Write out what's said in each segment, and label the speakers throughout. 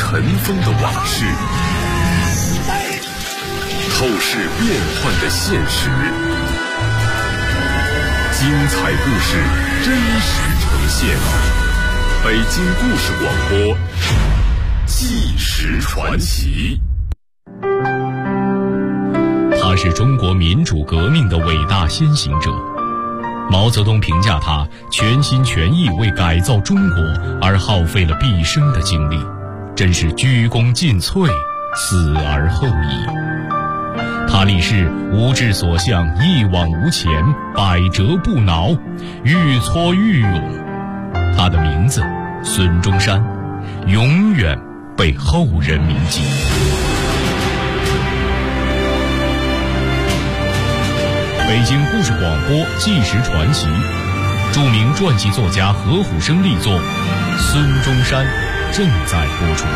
Speaker 1: 尘封的往事，透视变幻的现实，精彩故事真实呈现。北京故事广播，纪实传奇。
Speaker 2: 他是中国民主革命的伟大先行者。毛泽东评价他全心全意为改造中国而耗费了毕生的精力，真是鞠躬尽瘁，死而后已。他立誓无志所向，一往无前，百折不挠，愈挫愈勇。他的名字孙中山，永远被后人铭记。北京故事广播纪实传奇，著名传记作家何虎生力作《孙中山》正在播出。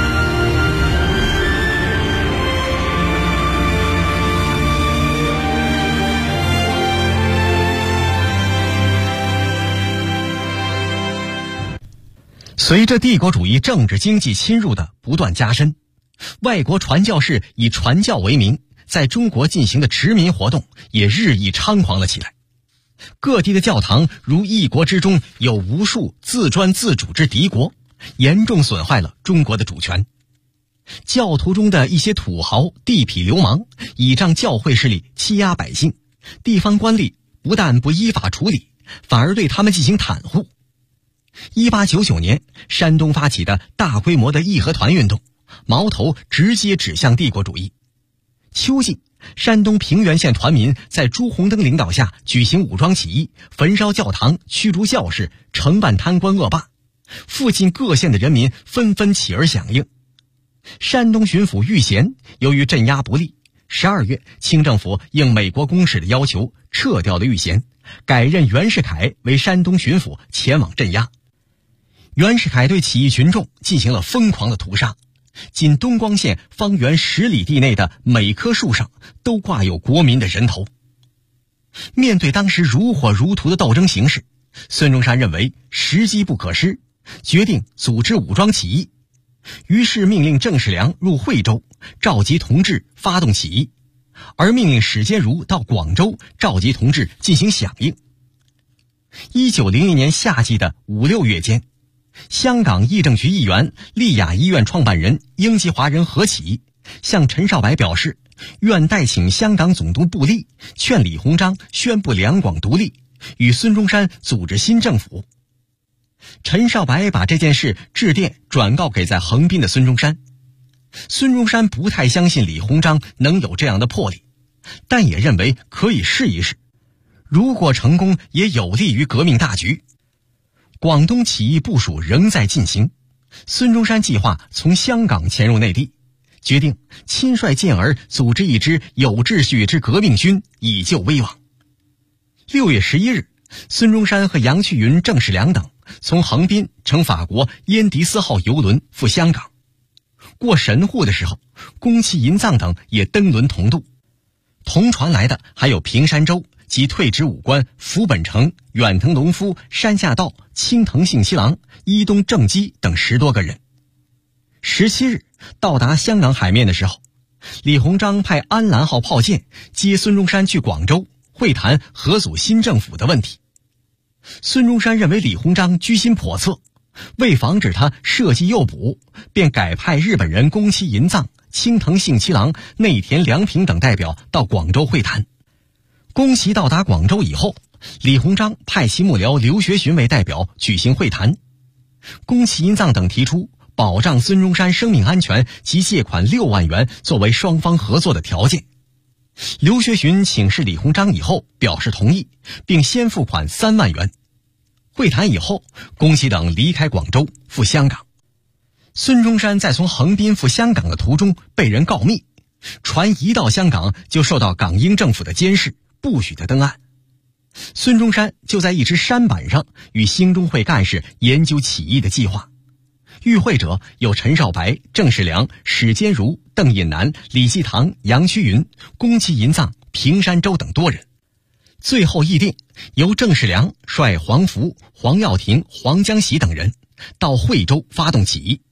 Speaker 3: 随着帝国主义政治经济侵入的不断加深，外国传教士以传教为名在中国进行的殖民活动也日益猖狂了起来。各地的教堂如一国之中有无数自专自主之敌国，严重损坏了中国的主权。教徒中的一些土豪地痞流氓倚仗教会势力欺压百姓，地方官吏不但不依法处理，反而对他们进行袒护。1899年，山东发起的大规模的义和团运动，矛头直接指向帝国主义。秋季，山东平原县团民在朱红灯领导下举行武装起义，焚烧教堂，驱逐教士，惩办贪官恶霸。附近各县的人民纷纷起而响应。山东巡抚玉贤由于镇压不力，12月，清政府应美国公使的要求撤掉了玉贤，改任袁世凯为山东巡抚，前往镇压。袁世凯对起义群众进行了疯狂的屠杀，仅东光县方圆10里地内的每棵树上都挂有国民的人头。面对当时如火如荼的斗争形势，孙中山认为时机不可失，决定组织武装起义。于是命令郑世良入惠州召集同志发动起义，而命令史坚如到广州召集同志进行响应。1901年夏季的5、6月间，香港议政局议员、丽雅医院创办人英籍华人何启向陈少白表示，愿代请香港总督布利劝李鸿章宣布两广独立，与孙中山组织新政府。陈少白把这件事致电转告给在横滨的孙中山。孙中山不太相信李鸿章能有这样的魄力，但也认为可以试一试，如果成功也有利于革命大局。广东起义部署仍在进行，孙中山计划从香港潜入内地，决定亲率健儿组织一支有秩序之革命军，以救危亡。6月11日，孙中山和杨衢云、郑世良等从横滨乘法国燕迪斯号邮轮赴香港。过神户的时候，宫崎银藏等也登轮同渡。同船来的还有平山周及退职武官福本成、远藤隆夫、山下道、青藤幸七郎、伊东正基等10多个人。17日到达香港海面的时候，李鸿章派安澜号炮舰接孙中山去广州会谈合组新政府的问题。孙中山认为李鸿章居心叵测，为防止他设计诱捕，便改派日本人宫崎银藏、青藤幸七郎、内田良平等代表到广州会谈。宫崎到达广州以后，李鸿章派其幕僚刘学询为代表举行会谈。宫崎银藏等提出保障孙中山生命安全及借款6万元作为双方合作的条件。刘学询请示李鸿章以后表示同意，并先付款3万元。会谈以后，宫崎等离开广州赴香港。孙中山在从横滨赴香港的途中被人告密，船一到香港就受到港英政府的监视，不许他登岸。孙中山就在一只舢板上与兴中会干事研究起义的计划。与会者有陈少白、郑世良、史坚如、邓印南、李济棠、杨衢云、宫崎银藏、平山周等多人。最后议定由郑世良率黄福、黄耀庭、黄江喜等人到惠州发动起义。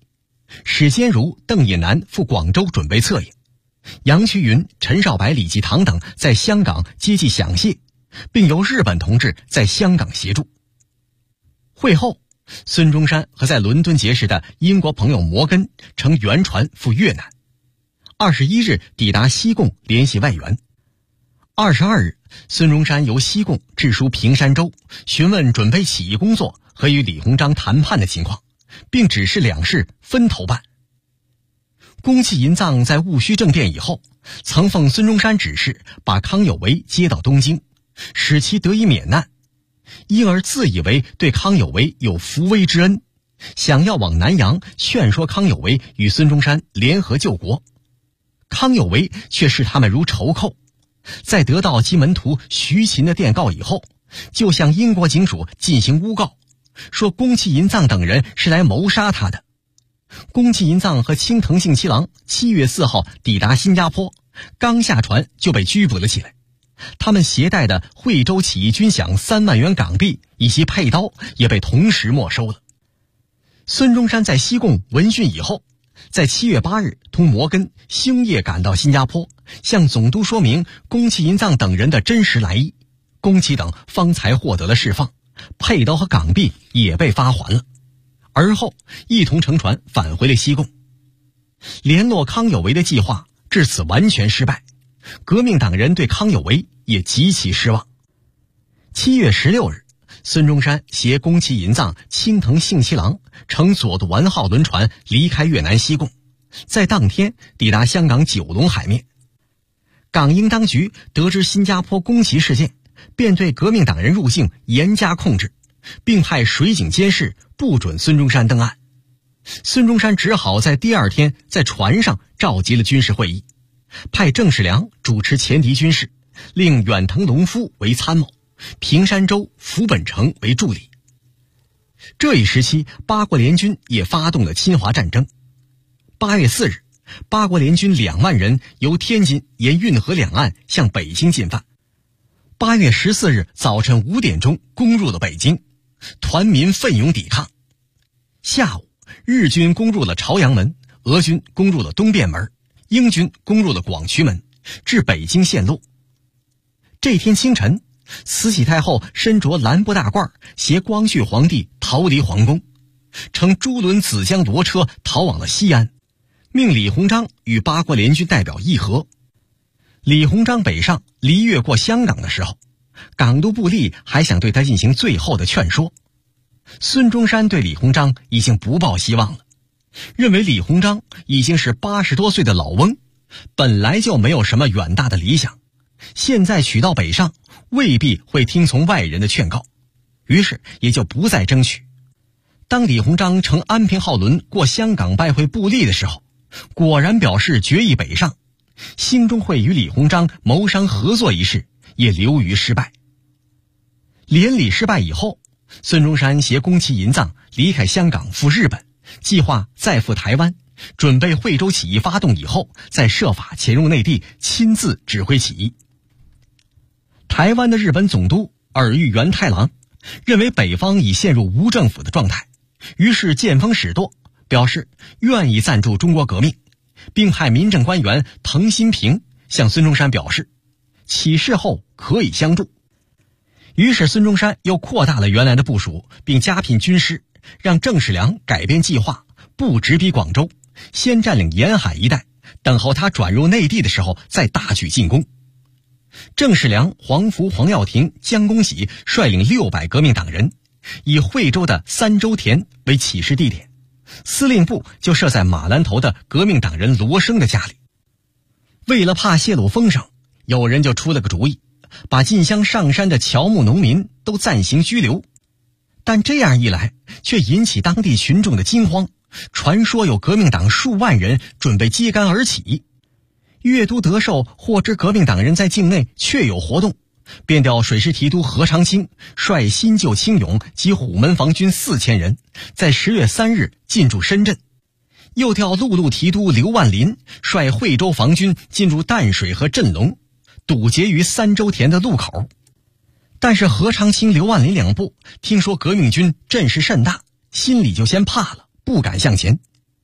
Speaker 3: 史坚如、邓引南赴广州准备策应，杨衢云、陈少白、李济棠等在香港接济饷械，并由日本同志在香港协助。会后，孙中山和在伦敦结识的英国朋友摩根乘原船赴越南。21日抵达西贡联系外援。22日，孙中山由西贡致书平山州，询问准备起义工作和与李鸿章谈判的情况，并指示两事分头办。宫崎银藏在戊戌政变以后，曾奉孙中山指示把康有为接到东京，使其得以免难，因而自以为对康有为有扶危之恩，想要往南洋劝说康有为与孙中山联合救国。康有为却视他们如仇寇，在得到其门徒徐勤的电告以后，就向英国警署进行诬告，说宫崎银藏等人是来谋杀他的。宫崎银藏和青藤幸七郎7月4号抵达新加坡，刚下船就被拘捕了起来。他们携带的惠州起义军饷3万元港币以及佩刀也被同时没收了。孙中山在西贡闻讯以后，在7月8日同摩根星夜赶到新加坡，向总督说明宫崎银藏等人的真实来意，宫崎等方才获得了释放，佩刀和港币也被发还了。而后一同乘船返回了西贡。联络康有为的计划至此完全失败，革命党人对康有为也极其失望。7月16日，孙中山携宫崎银藏、青藤幸七郎乘佐渡丸号轮船离开越南西贡，在当天抵达香港九龙海面。港英当局得知新加坡宫崎事件，便对革命党人入境严加控制，并派水警监视，不准孙中山登岸。孙中山只好在第二天在船上召集了军事会议，派郑世良主持前敌军事，令远藤隆夫为参谋，平山州、福本城为助理。这一时期，八国联军也发动了侵华战争。8月4日，八国联军2万人由天津沿运河两岸向北京进犯。8月14日早晨5点钟攻入了北京，团民奋勇抵抗。下午，日军攻入了朝阳门，俄军攻入了东便门，英军攻入了广渠门，至北京陷落。这天清晨，慈禧太后身着蓝布大褂，携光绪皇帝逃离皇宫，乘朱轮紫江骡车逃往了西安，命李鸿章与八国联军代表议和。李鸿章北上离越过香港的时候，港督布利还想对他进行最后的劝说。孙中山对李鸿章已经不抱希望了，认为李鸿章已经是80多岁的老翁，本来就没有什么远大的理想，现在取到北上未必会听从外人的劝告，于是也就不再争取。当李鸿章乘安平号轮过香港拜会布利的时候，果然表示决意北上，兴中会与李鸿章谋商合作一事也流于失败。联理失败以后，孙中山携宫崎银藏离开香港赴日本，计划再赴台湾，准备惠州起义发动以后再设法潜入内地，亲自指挥起义。台湾的日本总督耳玉源太郎认为北方已陷入无政府的状态，于是见风使舵，表示愿意赞助中国革命，并派民政官员滕新平向孙中山表示起事后可以相助。于是孙中山又扩大了原来的部署，并加聘军师，让郑世良改变计划，不直逼广州，先占领沿海一带，等候他转入内地的时候再大举进攻。郑世良、黄福、黄耀庭、江公喜率领600革命党人，以惠州的三洲田为起事地点，司令部就设在马兰头的革命党人罗生的家里。为了怕泄露风声，有人就出了个主意，把进乡上山的侨牧农民都暂行拘留。但这样一来，却引起当地群众的惊慌，传说有革命党数万人准备揭竿而起。粤都德寿获知革命党人在境内确有活动，便调水师提督何长青率新旧青勇及虎门防军4000人，在10月3日进驻深圳，又调陆路提督刘万林率惠州防军进入淡水和镇龙，堵截于三洲田的路口。但是何长青、刘万林两部听说革命军阵势甚大，心里就先怕了，不敢向前。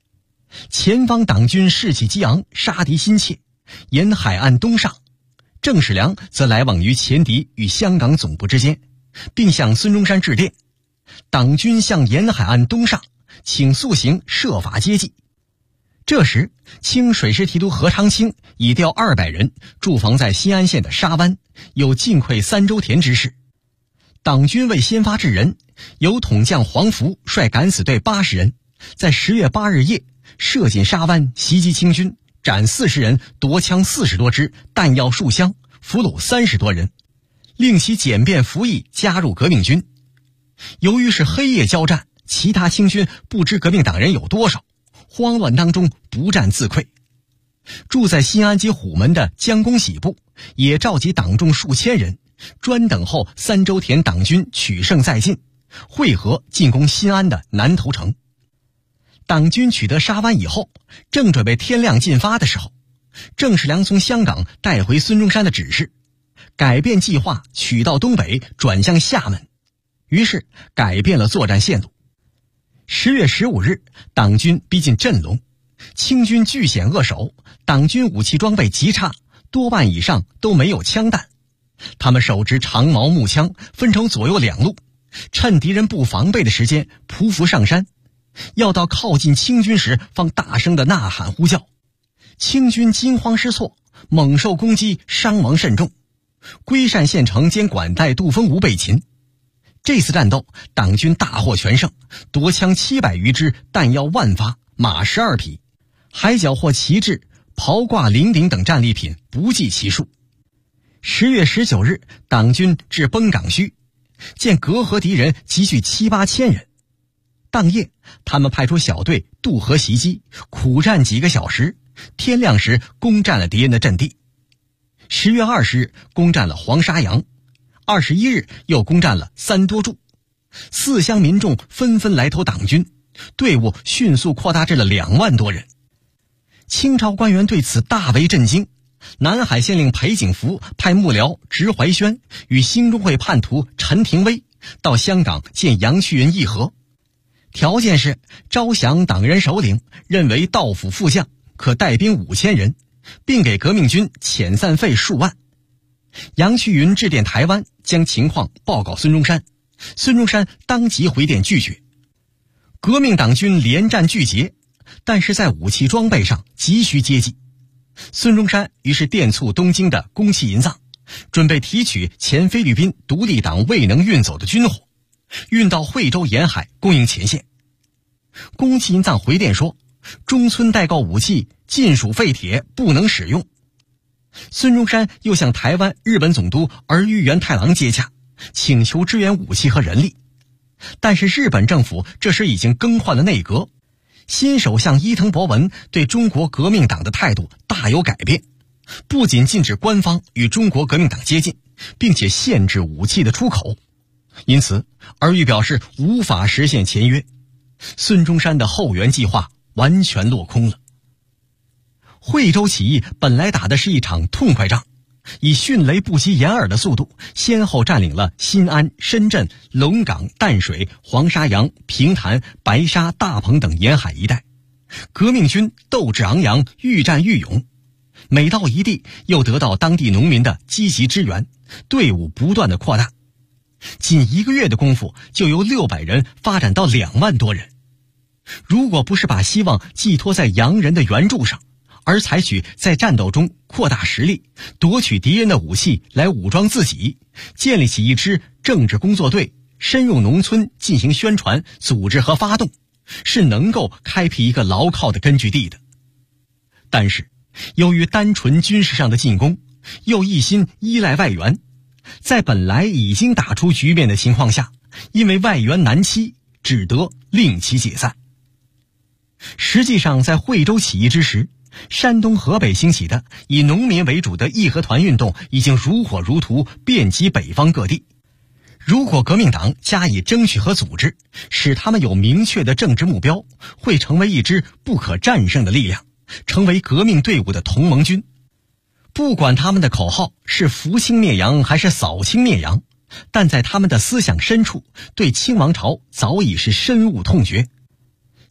Speaker 3: 前方党军士气激昂，杀敌心切，沿海岸东上。郑世良则来往于前敌与香港总部之间，并向孙中山致电：党军向沿海岸东上，请速行，设法接济。这时，清水师提督何长青已调200人驻防在新安县的沙湾，有进溃三州田之势。党军为先发制人，由统将黄福率敢死队80人，在10月8日夜射进沙湾，袭击清军，斩40人，夺枪40多支，弹药数箱，俘虏30多人，令其简便服役，加入革命军。由于是黑夜交战，其他清军不知革命党人有多少，慌乱当中不战自溃。住在新安及虎门的江公喜部也召集党众数千人，专等候三州田党军取胜再进，会合进攻新安的南头城。党军取得沙湾以后，正准备天亮进发的时候，郑世良从香港带回孙中山的指示，改变计划，取道东北，转向厦门，于是改变了作战线路。10月15日，党军逼近镇龙，清军据险扼守，党军武器装备极差，多半以上都没有枪弹。他们手执长矛木枪，分成左右2路，趁敌人不防备的时间匍匐上山，要到靠近清军时方大声的呐喊呼叫。清军惊慌失措，猛受攻击，伤亡甚重。龟山县城兼管带杜峰吴被擒。这次战斗，党军大获全胜，夺枪700余支，弹药10000发，马12匹，还缴获旗帜、袍褂、铃鼎等战利品不计其数。10月19日，党军至崩港圩，见隔河敌人集聚7、8千人。当夜，他们派出小队渡河袭击，苦战几个小时，天亮时攻占了敌人的阵地。10月20日，攻占了黄沙洋，21日又攻占了三多柱。4乡民众纷纷来投党军，队伍迅速扩大至了2万多人。清朝官员对此大为震惊。南海县令裴景福派幕僚植怀轩与兴中会叛徒陈廷威到香港见杨旭云议和，条件是招降党人首领，认为道府副将，可带兵5000人，并给革命军遣散费数万。杨旭云致电台湾，将情况报告孙中山，孙中山当即回电拒绝。革命党军连战俱捷，但是在武器装备上急需接济。孙中山于是电促东京的宫崎银藏，准备提取前菲律宾独立党未能运走的军火，运到惠州沿海供应前线。宫崎银藏回电说，中村代购武器禁属废铁，不能使用。孙中山又向台湾日本总督儿玉源太郎接洽，请求支援武器和人力。但是日本政府这时已经更换了内阁，新首相伊藤博文对中国革命党的态度大有改变，不仅禁止官方与中国革命党接近，并且限制武器的出口。因此，儿玉表示无法实现签约，孙中山的后援计划完全落空了。惠州起义本来打的是一场痛快仗，以迅雷不及掩耳的速度，先后占领了新安、深圳、龙岗、淡水、黄沙洋、平潭、白沙、大鹏等沿海一带。革命军斗志昂扬，愈战愈勇，每到一地又得到当地农民的积极支援，队伍不断的扩大。仅1个月的功夫，就由600人发展到2万多人。如果不是把希望寄托在洋人的援助上，而采取在战斗中扩大实力，夺取敌人的武器来武装自己，建立起一支政治工作队，深入农村进行宣传、组织和发动，是能够开辟一个牢靠的根据地的。但是，由于单纯军事上的进攻，又一心依赖外援，在本来已经打出局面的情况下，因为外援难期，只得令其解散。实际上，在惠州起义之时，山东、河北兴起的以农民为主的义和团运动已经如火如荼，遍及北方各地。如果革命党加以争取和组织，使他们有明确的政治目标，会成为一支不可战胜的力量，成为革命队伍的同盟军。不管他们的口号是扶清灭洋还是扫清灭洋，但在他们的思想深处，对清王朝早已是深恶痛绝。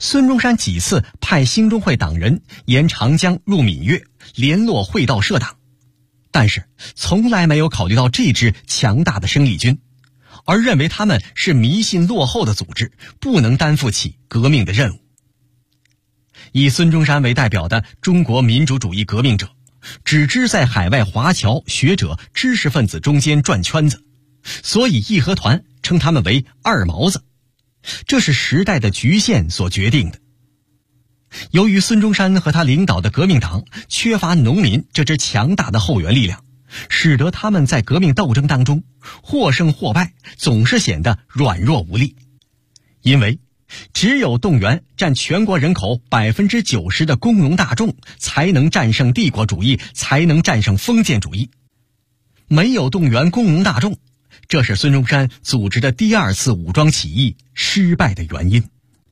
Speaker 3: 孙中山几次派兴中会党人沿长江入闽粤，联络会道社党，但是从来没有考虑到这支强大的生力军，而认为他们是迷信落后的组织，不能担负起革命的任务。以孙中山为代表的中国民主主义革命者，只知在海外华侨、学者、知识分子中间转圈子，所以义和团称他们为二毛子，这是时代的局限所决定的。由于孙中山和他领导的革命党缺乏农民这支强大的后援力量，使得他们在革命斗争当中或胜或败，总是显得软弱无力。因为只有动员占全国人口 90% 的工农大众，才能战胜帝国主义，才能战胜封建主义。没有动员工农大众，这是孙中山组织的第二次武装起义失败的原因。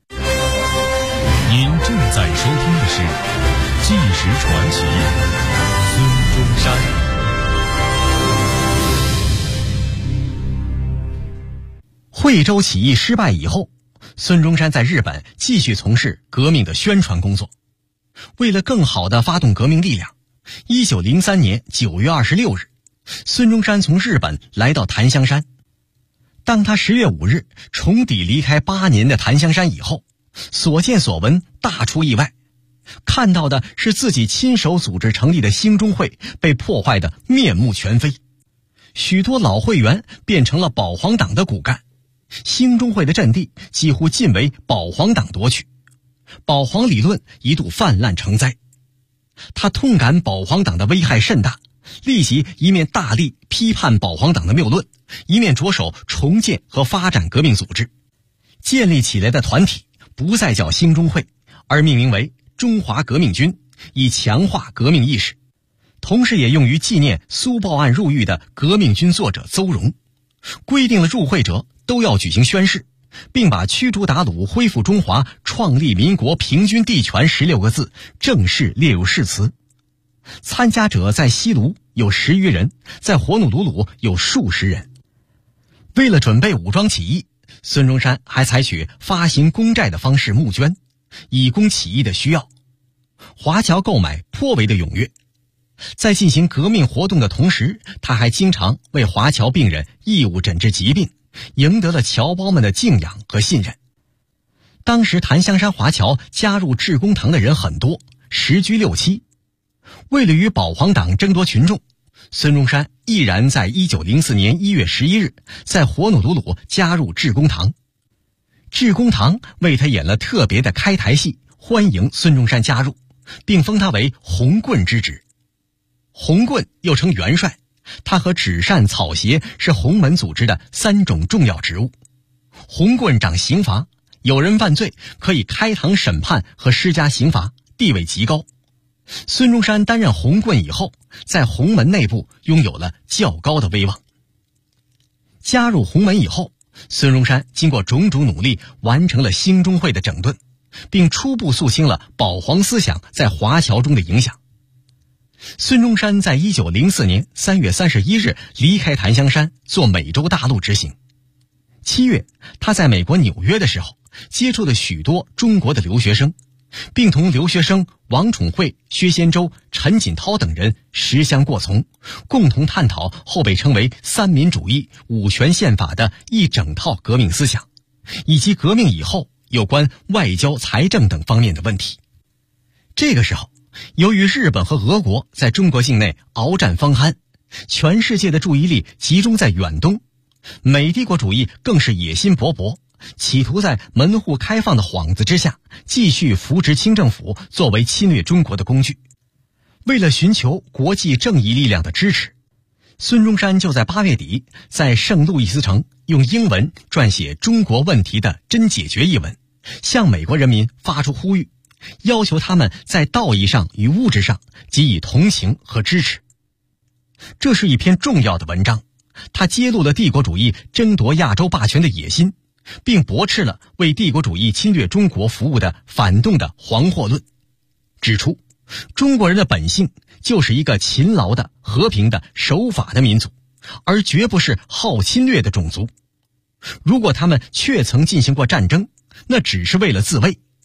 Speaker 2: 您正在收听的是《纪实传奇》，孙中山。
Speaker 3: 惠州起义失败以后，孙中山在日本继续从事革命的宣传工作。为了更好地发动革命力量，1903年9月26日，孙中山从日本来到檀香山。当他10月5日重抵离开8年的檀香山以后，所见所闻大出意外，看到的是自己亲手组织成立的兴中会被破坏得面目全非，许多老会员变成了保皇党的骨干，兴中会的阵地几乎尽为保皇党夺取，保皇理论一度泛滥成灾。他痛感保皇党的危害甚大，立即一面大力批判保皇党的谬论，一面着手重建和发展革命组织。建立起来的团体不再叫兴中会，而命名为中华革命军，以强化革命意识，同时也用于纪念苏报案入狱的革命军作者邹容，规定了入会者都要举行宣誓，并把驱逐鞑虏、恢复中华、创立民国、平均地权16个字正式列入誓词。参加者在西卢有10余人，在火努鲁鲁有数十人。为了准备武装起义，孙中山还采取发行公债的方式募捐，以供起义的需要。华侨购买颇为的踊跃。在进行革命活动的同时，他还经常为华侨病人义务诊治疾病，赢得了侨胞们的敬仰和信任。当时檀香山华侨加入致公堂的人很多，10居6妻。为了与保皇党争夺群众，孙中山毅然在1904年1月11日在火努鲁鲁加入致公堂。致公堂为他演了特别的开台戏，欢迎孙中山加入，并封他为红棍之职。红棍又称元帅，他和纸扇、草鞋是洪门组织的3种重要职务。红棍掌刑罚，有人犯罪可以开堂审判和施加刑罚，地位极高。孙中山担任红棍以后，在洪门内部拥有了较高的威望。加入洪门以后，孙中山经过种种努力，完成了兴中会的整顿，并初步肃清了保皇思想在华侨中的影响。孙中山在1904年3月31日离开檀香山，做美洲大陆之行。7月，他在美国纽约的时候，接触了许多中国的留学生，并同留学生王宠惠、薛先洲、陈锦涛等人食香过从，共同探讨后被称为三民主义、五权宪法的一整套革命思想，以及革命以后有关外交、财政等方面的问题。这个时候，由于日本和俄国在中国境内鏖战方酣，全世界的注意力集中在远东，美帝国主义更是野心勃勃，企图在门户开放的幌子之下，继续扶植清政府作为侵略中国的工具。为了寻求国际正义力量的支持，孙中山就在8月底在圣路易斯城用英文撰写《中国问题的真解决》一文，向美国人民发出呼吁，要求他们在道义上与物质上给予同情和支持。这是一篇重要的文章，它揭露了帝国主义争夺亚洲霸权的野心，并驳斥了为帝国主义侵略中国服务的反动的黄祸论，指出中国人的本性就是一个勤劳的、和平的、守法的民族，而绝不是好侵略的种族。如果他们确曾进行过战争，那只是为了自卫，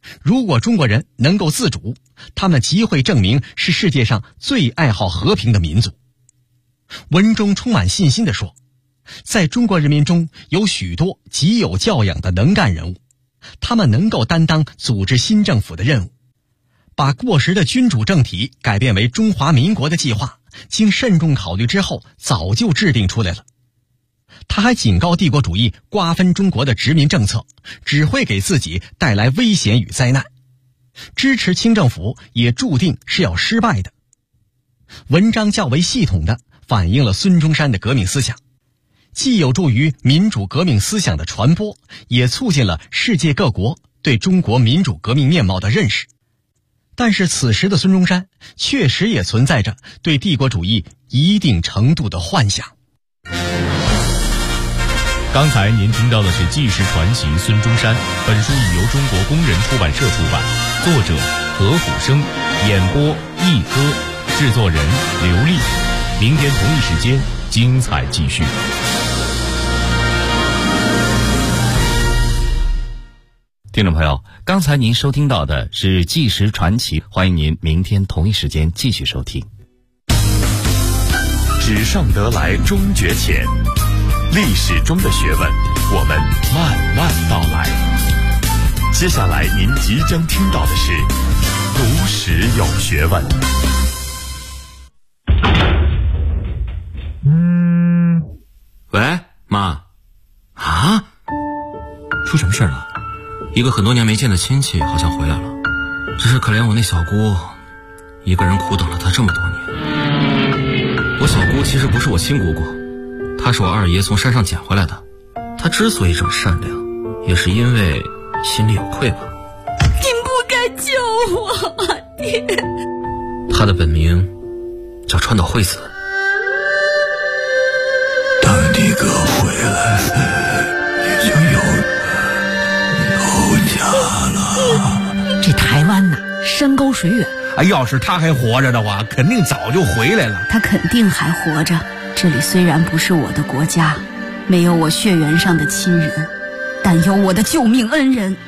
Speaker 3: 如果中国人能够自主，他们即会证明是世界上最爱好和平的民族。文中充满信心地说，在中国人民中有许多极有教养的能干人物，他们能够担当组织新政府的任务，把过时的君主政体改变为中华民国的计划，经慎重考虑之后早就制定出来了。他还警告帝国主义瓜分中国的殖民政策只会给自己带来危险与灾难，支持清政府也注定是要失败的。文章较为系统地反映了孙中山的革命思想，既有助于民主革命思想的传播，也促进了世界各国对中国民主革命面貌的认识。但是此时的孙中山确实也存在着对帝国主义一定程度的幻想。
Speaker 2: 刚才您听到的是纪实传奇孙中山，本书已由中国工人出版社出版，作者何虎生，演播一哥，制作人刘丽。明天同一时间精彩继续。
Speaker 4: 听众朋友，刚才您收听到的是纪实传奇，欢迎您明天同一时间继续收听。
Speaker 1: 纸上得来终觉浅，历史中的学问，我们慢慢道来。接下来您即将听到的是读史有学问。
Speaker 5: 喂，妈。啊？出什么事了？一个很多年没见的亲戚好像回来了，只是可怜我那小姑，一个人苦等了她这么多年。我小姑其实不是我亲姑姑，她是我二爷从山上捡回来的。她之所以这么善良，也是因为心里有愧吧。
Speaker 6: 你不该救我，爹。
Speaker 5: 她的本名叫川岛惠子。
Speaker 7: 当你哥回来，你就有家了。
Speaker 6: 这台湾呐，山高水远。
Speaker 8: 要是他还活着的话，肯定早就回来了。
Speaker 6: 他肯定还活着。这里虽然不是我的国家，没有我血缘上的亲人，但有我的救命恩人。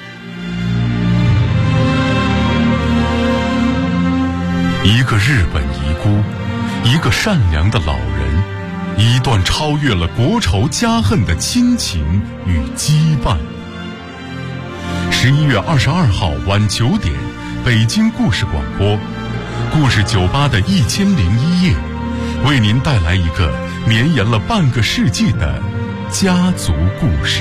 Speaker 1: 一个日本遗孤，一个善良的老人，一段超越了国仇家恨的亲情与羁绊。11月22号晚9点，北京故事广播，故事酒吧的1001夜，为您带来一个绵延了半个世纪的家族故事。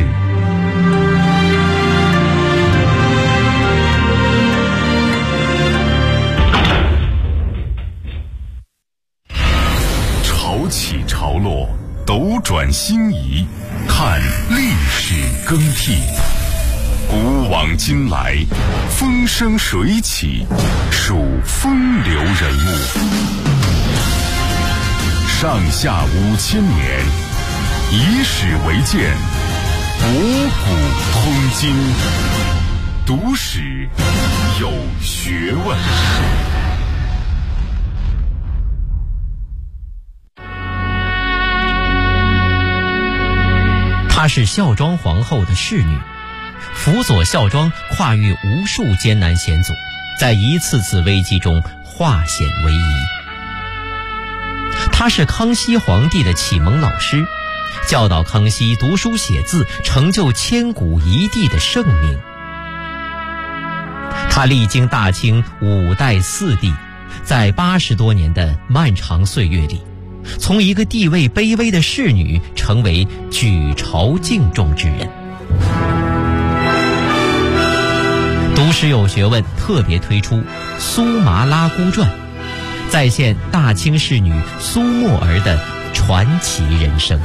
Speaker 1: 潮起潮落，斗转星移，看历史更替。古往今来，风生水起，数风流人物。上下5000年，以史为鉴，博古通今，读史有学问。
Speaker 9: 她是孝庄皇后的侍女，辅佐孝庄跨越无数艰难险阻，在一次次危机中化险为夷。她是康熙皇帝的启蒙老师，教导康熙读书写字，成就千古一帝的盛名。她历经大清5代4帝，在80多年的漫长岁月里，从一个地位卑微的侍女成为举朝敬重之人。读史有学问特别推出《苏麻拉姑传》，再现大清侍女苏沫儿的传奇人生。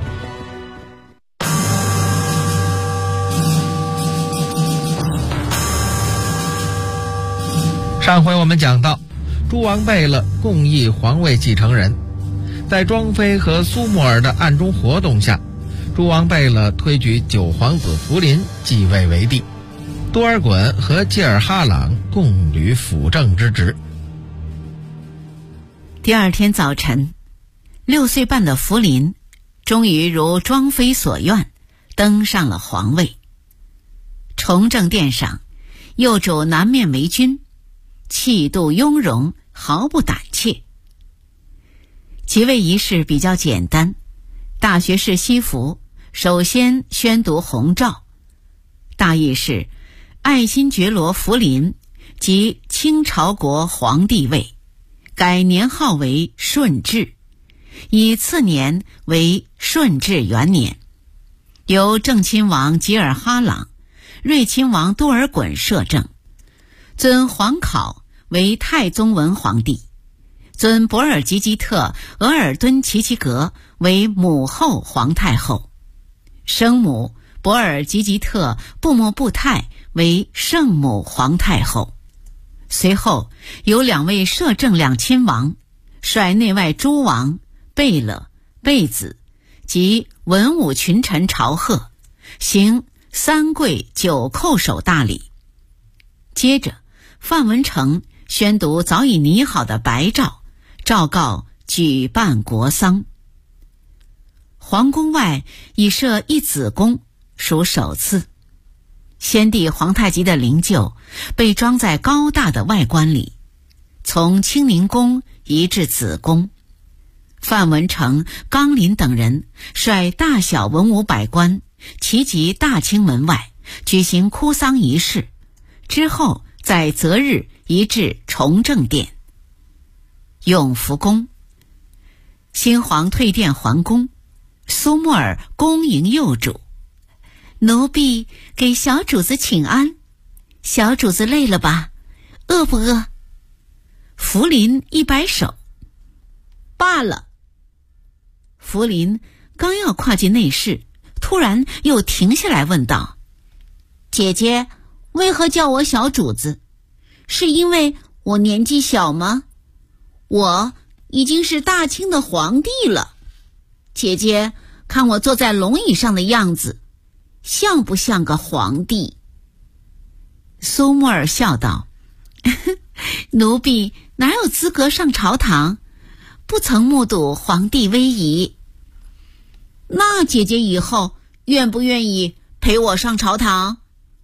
Speaker 8: 上回我们讲到，诸王贝勒共议皇位继承人，在庄妃和苏沫儿的暗中活动下，诸王贝勒推举九皇子福临继位为帝，多尔衮和济尔哈朗共履辅政之职。
Speaker 6: 第二天早晨，6岁半的福临终于如庄妃所愿登上了皇位。崇政殿上，
Speaker 10: 幼主南面为君，气度雍容，毫不胆怯。即位仪式比较简单，大学士西服首先宣读弘诏，大意是爱新觉罗福临即清朝国皇帝位，改年号为顺治，以次年为顺治元年，由正亲王吉尔哈朗、睿亲王多尔衮摄政，尊皇考为太宗文皇帝，尊博尔济吉特额尔敦齐齐格为母后皇太后，生母博尔济吉特布莫布泰为圣母皇太后。随后有2位摄政两亲王，率内外诸王、贝勒、贝子及文武群臣朝贺，行3跪9叩首大礼。接着范文成宣读早已拟好的白诏，诏告举办国丧。皇宫外已设一子宫，属首次。先帝皇太极的灵柩被装在高大的外棺里，从清宁宫移至子宫。范文成、纲林等人率大小文武百官齐集大清门外，举行哭丧仪式，之后在择日移至崇政殿。永福宫，新皇退殿还宫，苏沫儿恭迎幼主，奴婢给小主子请安，小主子累了吧？饿不饿？福临一摆手，罢了。福临刚要跨进内室，突然又停下来问道：姐姐为何叫我小主子？是因为我年纪小吗？我已经是大清的皇帝了。姐姐看我坐在龙椅上的样子，像不像个皇帝？苏沫儿笑道：奴婢哪有资格上朝堂，不曾目睹皇帝威仪。那姐姐以后愿不愿意陪我上朝堂？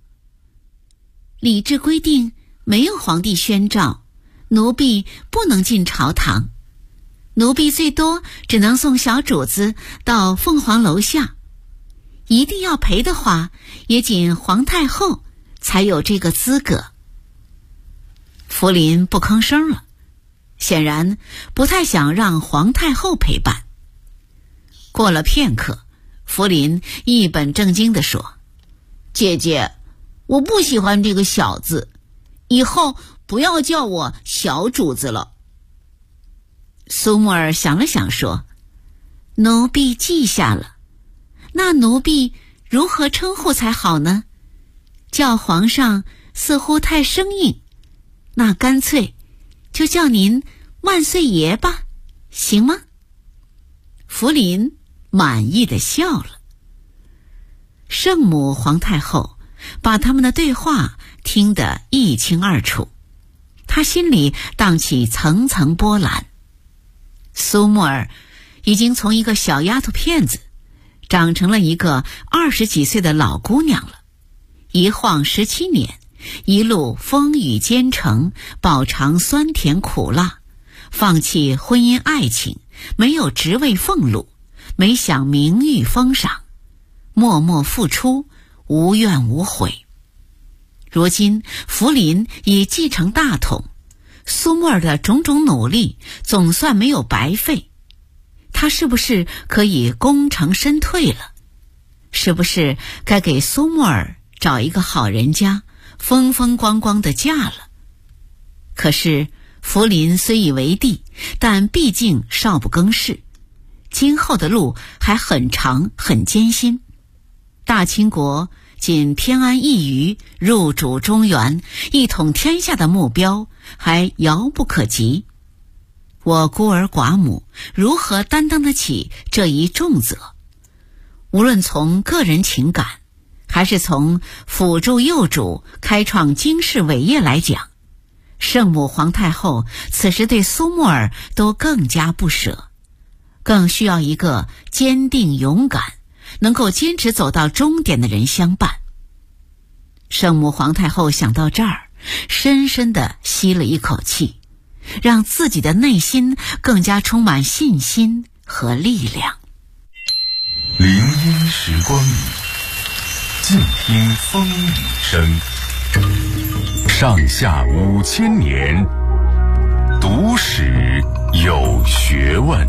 Speaker 10: 礼制规定没有皇帝宣诏，奴婢不能进朝堂，奴婢最多只能送小主子到凤凰楼下，一定要陪的话，也仅皇太后才有这个资格。福临不吭声了，显然不太想让皇太后陪伴。过了片刻，福临一本正经地说：姐姐，我不喜欢这个小字，以后不要叫我小主子了。苏沫儿想了想说：奴婢记下了，那奴婢如何称呼才好呢？叫皇上似乎太生硬，那干脆就叫您万岁爷吧，行吗？福临满意的笑了。圣母皇太后把他们的对话听得一清二楚，她心里荡起层层波澜。苏沫儿已经从一个小丫头片子长成了一个20几岁的老姑娘了，一晃17年，一路风雨兼程，饱尝酸甜苦辣，放弃婚姻爱情，没有职位俸禄，没享名誉封赏，默默付出，无怨无悔。如今福临已继承大统，苏沫儿的种种努力总算没有白费，他是不是可以功成身退了？是不是该给苏沫儿找一个好人家，风风光光的嫁了？可是福临虽已为帝，但毕竟少不更事，今后的路还很长很艰辛。大清国仅偏安一隅，入主中原，一统天下的目标还遥不可及。我孤儿寡母如何担当得起这一重责？无论从个人情感，还是从辅助幼主开创经世伟业来讲，圣母皇太后此时对苏沫儿都更加不舍，更需要一个坚定勇敢，能够坚持走到终点的人相伴。 圣母皇太后想到这儿，深深地吸了一口气，让自己的内心更加充满信心和力量。
Speaker 1: 聆音时光语，静听风雨声。上下5000年，读史有学问。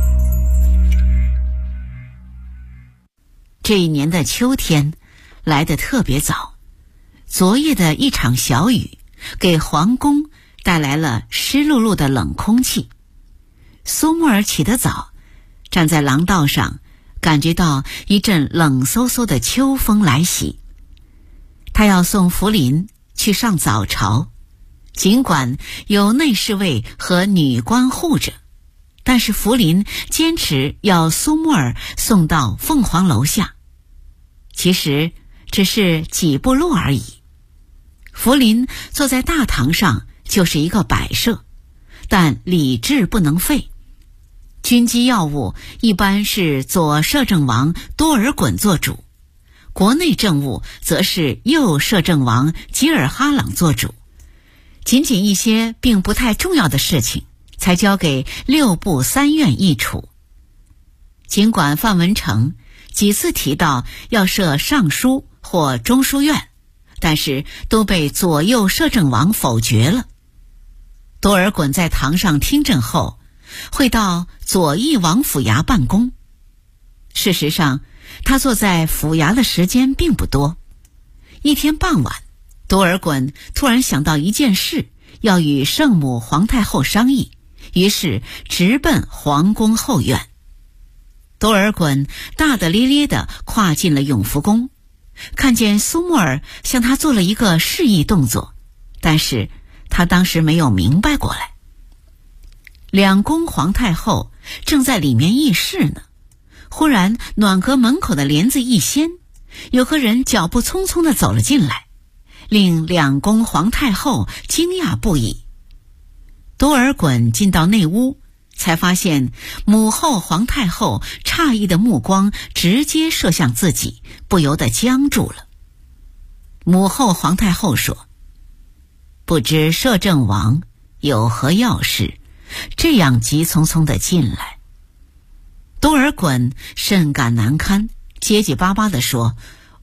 Speaker 10: 这一年的秋天来得特别早，昨夜的一场小雨给皇宫带来了湿漉漉的冷空气。苏沫儿起得早，站在廊道上，感觉到一阵冷飕飕的秋风来袭。他要送福临去上早朝，尽管有内侍卫和女官护着，但是福临坚持要苏沫儿送到凤凰楼下。其实只是几步路而已。福临坐在大堂上就是一个摆设，但礼制不能废。军机要务一般是左摄政王多尔衮做主，国内政务则是右摄政王吉尔哈朗做主，仅仅一些并不太重要的事情才交给6部3院议处。尽管范文成几次提到要设尚书或中书院，但是都被左右摄政王否决了。多尔衮在堂上听政后，会到左翼王府衙办公。事实上，他坐在府衙的时间并不多。一天傍晚，多尔衮突然想到一件事，要与圣母皇太后商议，于是直奔皇宫后院。多尔衮大大咧咧地跨进了永福宫，看见苏沫儿向他做了一个示意动作，但是他当时没有明白过来。两宫皇太后正在里面议事呢，忽然暖阁门口的帘子一掀，有个人脚步匆匆地走了进来，令两宫皇太后惊讶不已。多尔衮进到内屋，才发现母后皇太后诧异的目光直接射向自己，不由得僵住了。母后皇太后说：“不知摄政王有何要事，这样急匆匆地进来。”多尔衮甚感难堪，结结巴巴地说：“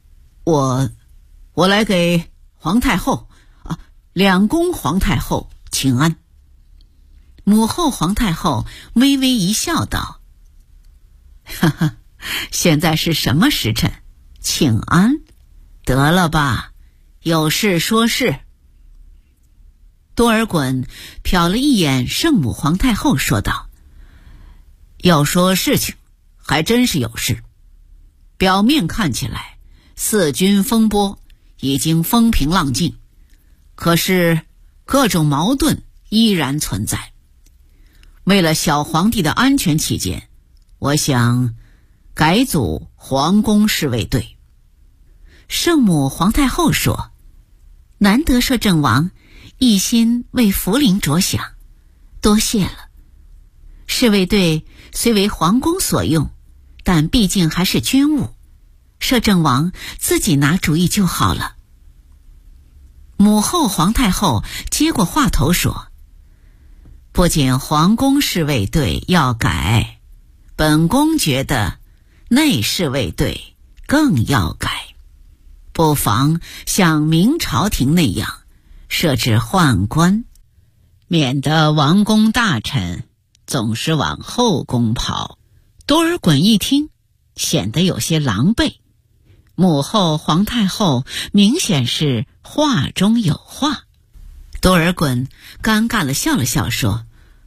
Speaker 10: 我来给皇太后两宫皇太后请安。”母后皇太后微微一笑道：“哈哈，现在是什么时辰？请安，得了吧，有事说事。”多尔衮瞟了一眼圣母皇太后，说道：“要说事情，还真是有事。表面看起来，四军风波已经风平浪静，可是各种矛盾依然存在。为了小皇帝的安全起见，我想改组皇宫侍卫队。”圣母皇太后说：“难得摄政王一心为福临着想，多谢了。侍卫队虽为皇宫所用，但毕竟还是军务，摄政王自己拿主意就好了。”母后皇太后接过话头说：“不仅皇宫侍卫队要改，本宫觉得内侍卫队更要改，不妨像明朝廷那样设置宦官，免得王公大臣总是往后宫跑。”多尔衮一听，显得有些狼狈。母后皇太后明显是话中有话。多尔衮尴尬地笑了笑说：“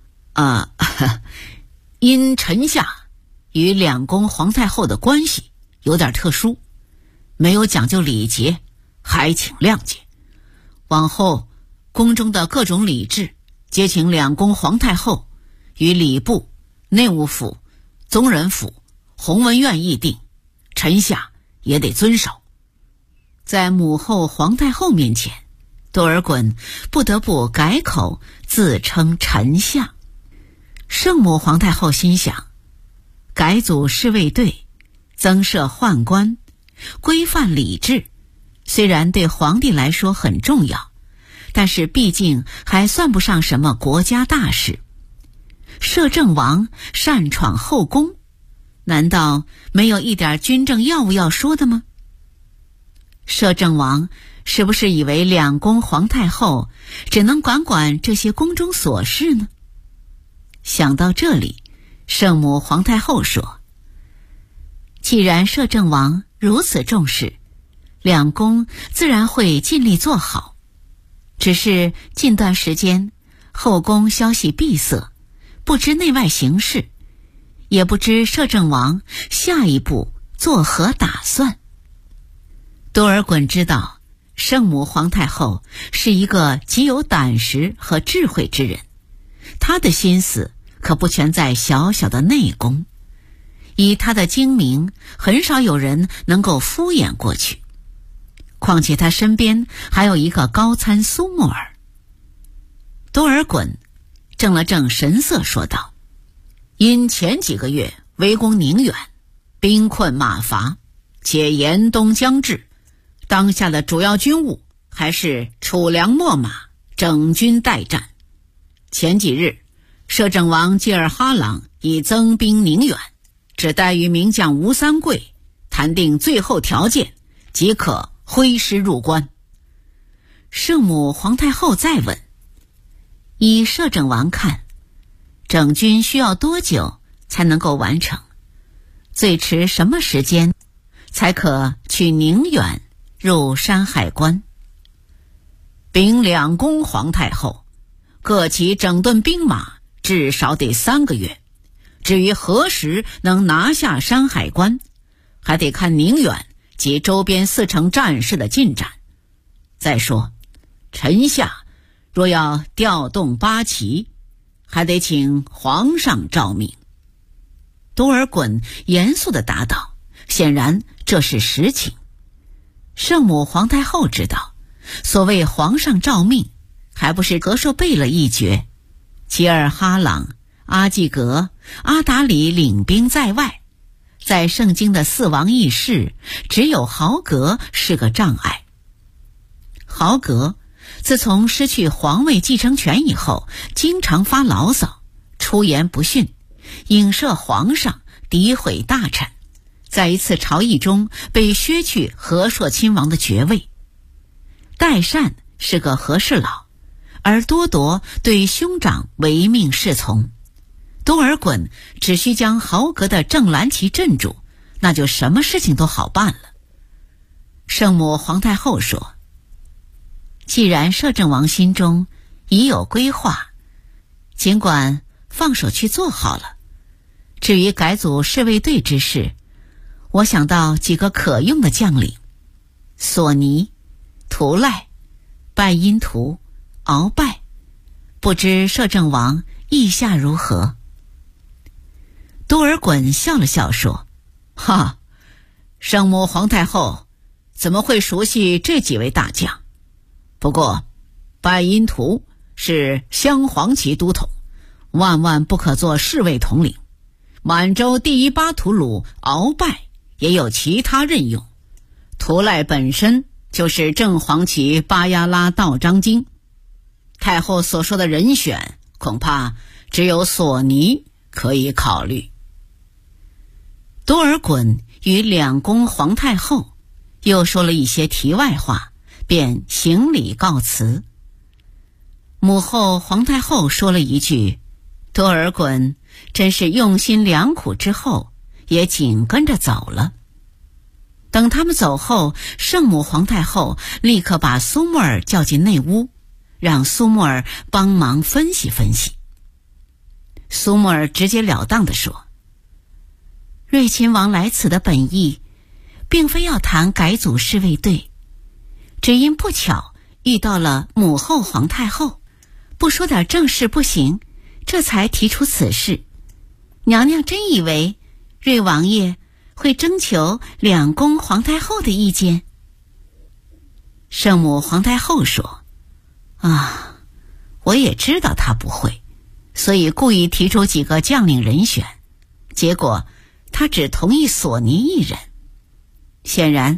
Speaker 10: 因臣下与两宫皇太后的关系有点特殊，没有讲究礼节，还请谅解。往后宫中的各种礼制，皆请两宫皇太后与礼部、内务府、宗人府、弘文院议定，臣下也得遵守。”在母后皇太后面前，多尔衮不得不改口自称臣下。圣母皇太后心想，改组侍卫队，增设宦官，规范礼制， 虽然对皇帝来说很重要，但是毕竟还算不上什么国家大事。摄政王擅闯后宫，难道没有一点军政要务要说的吗？摄政王是不是以为两宫皇太后只能管这些宫中琐事呢？想到这里，圣母皇太后说，既然摄政王如此重视，两宫自然会尽力做好。只是近段时间后宫消息闭塞，不知内外形势，也不知摄政王下一步作何打算。多尔衮知道圣母皇太后是一个极有胆识和智慧之人，她的心思可不全在小小的内宫，以她的精明，很少有人能够敷衍过去。况且他身边还有一个高参苏木尔。多尔衮正了正神色说道，因前几个月围攻宁远，兵困马乏，且严冬将至，当下的主要军务还是储粮秣马，整军待战。前几日摄政王济尔哈朗已增兵宁远，只待与名将吴三桂谈定最后条件，即可挥师入关。圣母皇太后再问，依摄政王看，整军需要多久才能够完成？最迟什么时间才可去宁远入山海关？禀两宫皇太后，各起整顿兵马至少得3个月，至于何时能拿下山海关，还得看宁远及周边4城战事的进展。再说，臣下若要调动八旗，还得请皇上诏命。多尔衮严肃地答道，显然这是实情。圣母皇太后知道，所谓皇上诏命，还不是格寿贝勒一爵，吉尔哈朗、阿济格、阿达里领兵在外，在圣经的4王议事，只有豪格是个障碍。豪格自从失去皇位继承权以后，经常发牢骚，出言不逊，影射皇上，诋毁大臣，在一次朝议中被削去和硕亲王的爵位。代善是个和事佬，而多铎对兄长唯命是从。多尔衮只需将豪格的正蓝旗镇住，那就什么事情都好办了。圣母皇太后说，既然摄政王心中已有规划，尽管放手去做好了。至于改组侍卫队之事，我想到几个可用的将领：索尼、图赖、拜因图、鳌拜，不知摄政王意下如何？多尔衮笑了笑说，哈，圣母皇太后怎么会熟悉这几位大将？不过拜因图是镶黄旗都统，万万不可做侍卫统领。满洲第一巴图鲁鳌拜也有其他任用，图赖本身就是正黄旗巴亚拉道章京。太后所说的人选，恐怕只有索尼可以考虑。多尔衮与两宫皇太后又说了一些题外话，便行礼告辞。母后皇太后说了一句，多尔衮真是用心良苦之后，也紧跟着走了。等他们走后，圣母皇太后立刻把苏木尔叫进内屋，让苏木尔帮忙分析分析。苏木尔直截了当地说，睿亲王来此的本意并非要谈改组侍卫队，只因不巧遇到了母后皇太后，不说点正事不行，这才提出此事。娘娘真以为睿王爷会征求两宫皇太后的意见？圣母皇太后说，啊，我也知道他不会，所以故意提出几个将领人选，结果他只同意索尼一人。显然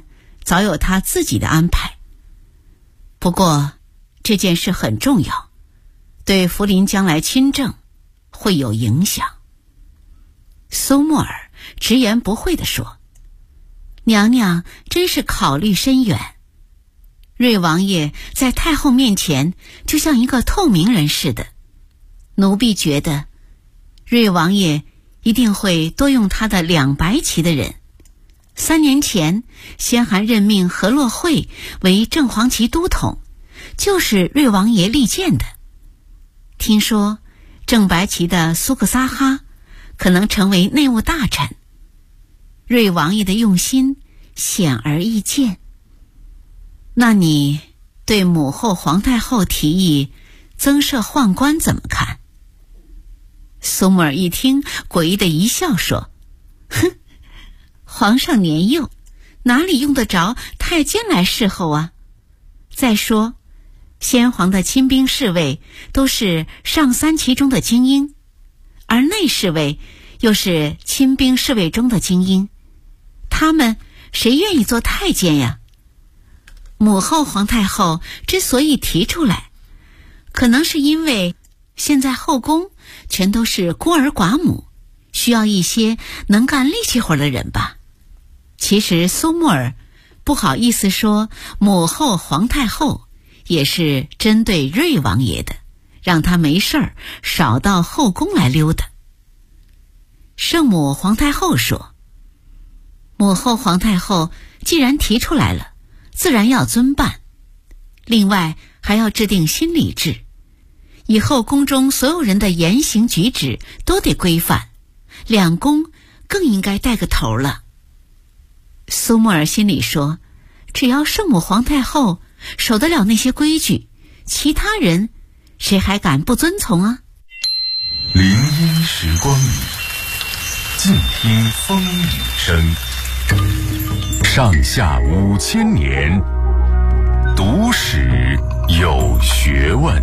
Speaker 10: 早有他自己的安排。不过这件事很重要，对福临将来亲政会有影响。苏沫儿直言不讳地说：“娘娘真是考虑深远。瑞王爷在太后面前就像一个透明人似的，奴婢觉得瑞王爷一定会多用他的两白旗的人。3年前先韩任命何洛慧为正黄旗都统，就是瑞王爷力荐的。听说正白旗的苏克萨哈可能成为内务大臣，瑞王爷的用心显而易见。那你对母后皇太后提议增设宦官怎么看？”苏沫儿一听，诡异的一笑说：“哼，皇上年幼，哪里用得着太监来侍候啊？再说，先皇的亲兵侍卫都是上3旗中的精英，而内侍卫又是亲兵侍卫中的精英，他们谁愿意做太监呀？母后皇太后之所以提出来，可能是因为现在后宫全都是孤儿寡母，需要一些能干力气活的人吧。”其实苏沫儿不好意思说母后皇太后也是针对瑞王爷的，让他没事儿少到后宫来溜达。圣母皇太后说：“母后皇太后既然提出来了，自然要遵办。另外还要制定新礼制，以后宫中所有人的言行举止都得规范，两宫更应该带个头了。”苏沫儿心里说，只要圣母皇太后守得了那些规矩，其他人谁还敢不遵从啊？
Speaker 1: 林荫时光里，静听风雨声。上下5000年，读史有学问。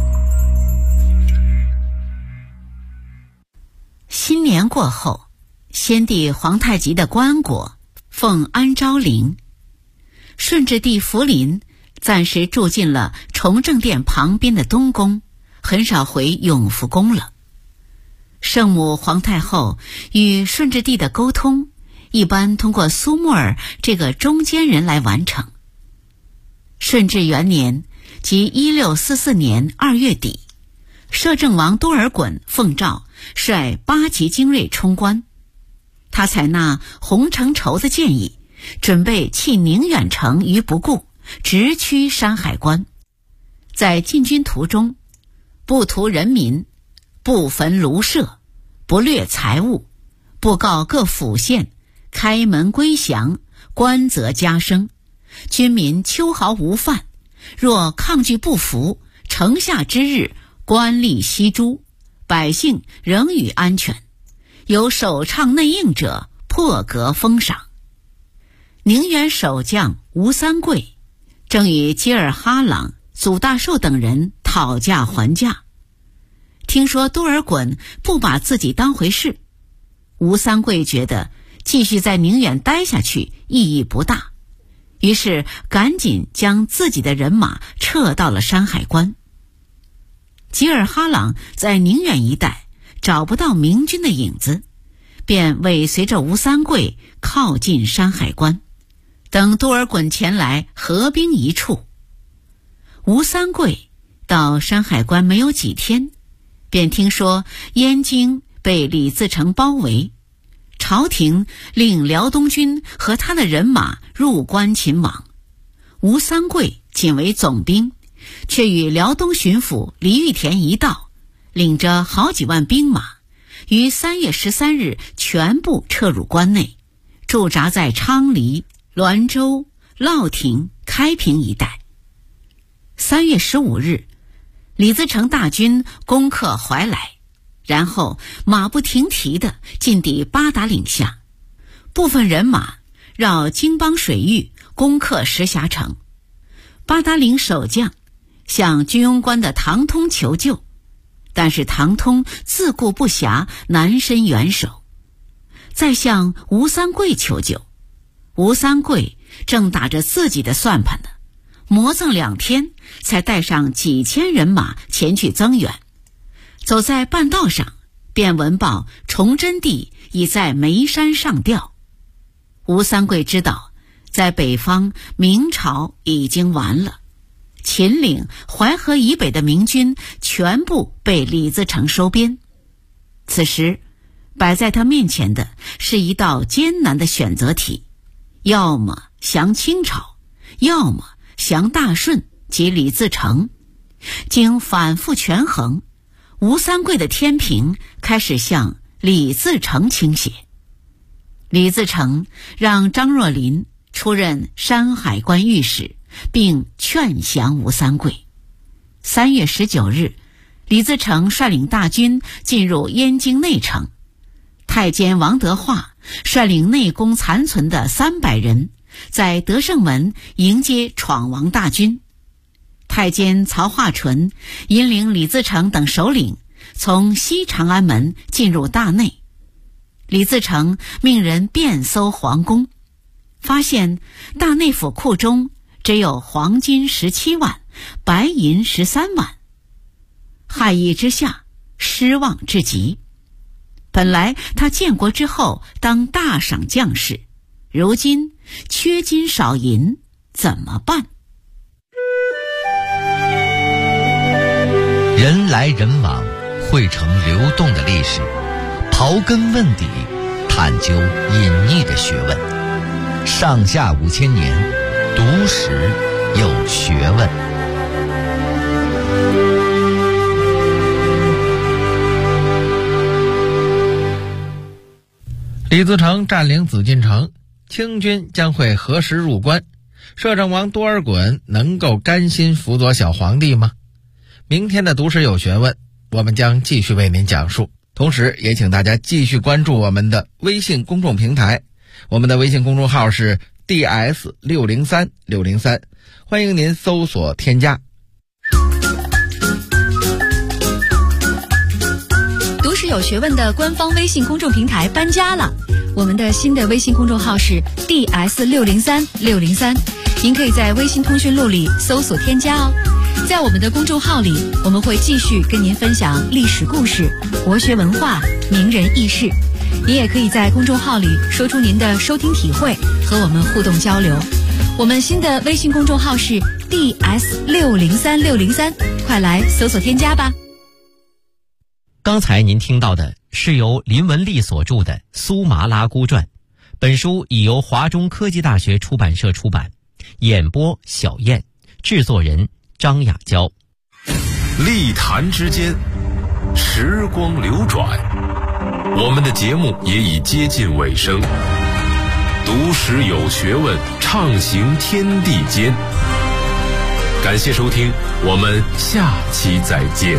Speaker 10: 新年过后，先帝皇太极的棺椁奉安昭陵，顺治帝福临暂时住进了崇政殿旁边的东宫，很少回永福宫了。圣母皇太后与顺治帝的沟通一般通过苏沫儿这个中间人来完成。顺治元年，即1644年2月底，摄政王多尔衮奉诏率8级精锐冲关。他采纳洪承畴的建议，准备弃宁远城于不顾，直趋山海关。在进军途中，不屠人民，不焚庐舍，不掠财物，布告各府县，开门归降，官则加升，军民秋毫无犯，若抗拒不服，城下之日，官吏悉诛，百姓仍予安全，有首倡内应者，破格封赏。宁远守将吴三桂正与吉尔哈朗、祖大寿等人讨价还价，听说多尔衮不把自己当回事，吴三桂觉得继续在宁远待下去意义不大，于是赶紧将自己的人马撤到了山海关。吉尔哈朗在宁远一带找不到明军的影子，便尾随着吴三桂靠近山海关，等多尔衮前来合兵一处。吴三桂到山海关没有几天，便听说燕京被李自成包围，朝廷令辽东军和他的人马入关擒王。吴三桂仅为总兵，却与辽东巡抚李玉田一道，领着好几万兵马，于3月13日全部撤入关内，驻扎在昌黎、滦州、乐亭、开平一带。3月15日，李自成大军攻克怀来，然后马不停蹄地进抵八达岭下，部分人马绕京邦水域攻克石峡城。八达岭守将向居庸关的唐通求救，但是唐通自顾不暇，南伸援手。再向吴三桂求救，吴三桂正打着自己的算盘呢，磨蹭2天才带上几千人马前去增援。走在半道上，便闻报崇祯帝已在眉山上吊。吴三桂知道在北方明朝已经完了，秦岭、淮河以北的明军全部被李自成收编。此时摆在他面前的是一道艰难的选择题，要么降清朝，要么降大顺及李自成。经反复权衡，吴三桂的天平开始向李自成倾斜。李自成让张若麟出任山海关御史，并劝降吴三桂。3月19日，李自成率领大军进入燕京内城，太监王德化率领内宫残存的300人，在德胜门迎接闯王大军。太监曹化纯引领李自成等首领从西长安门进入大内。李自成命人遍搜皇宫，发现大内府库中只有黄金17万，白银13万。骇意之下，失望至极。本来他建国之后当大赏将士，如今缺金少银，怎么办？
Speaker 11: 人来人往，汇成流动的历史，刨根问底，探究隐匿的学问。上下5000年，读史有学问。
Speaker 8: 李自成占领紫禁城，清军将会何时入关？摄政王多尔衮能够甘心辅佐小皇帝吗？明天的读史有学问，我们将继续为您讲述。同时也请大家继续关注我们的微信公众平台，我们的微信公众号是 DS603603，欢迎您搜索添加。
Speaker 12: 读史有学问的官方微信公众平台搬家了，我们的新的微信公众号是 DS603603，您可以在微信通讯录里搜索添加哦。在我们的公众号里，我们会继续跟您分享历史故事、国学文化、名人轶事。您也可以在公众号里说出您的收听体会，和我们互动交流。我们新的微信公众号是 DS603603，快来搜索添加吧。
Speaker 9: 刚才您听到的是由林文丽所著的《苏麻拉姑传》，本书已由华中科技大学出版社出版，演播小燕，制作人张雅娇。
Speaker 1: 历坛之间，时光流转，我们的节目也已接近尾声。读史有学问，畅行天地间。感谢收听，我们下期再见。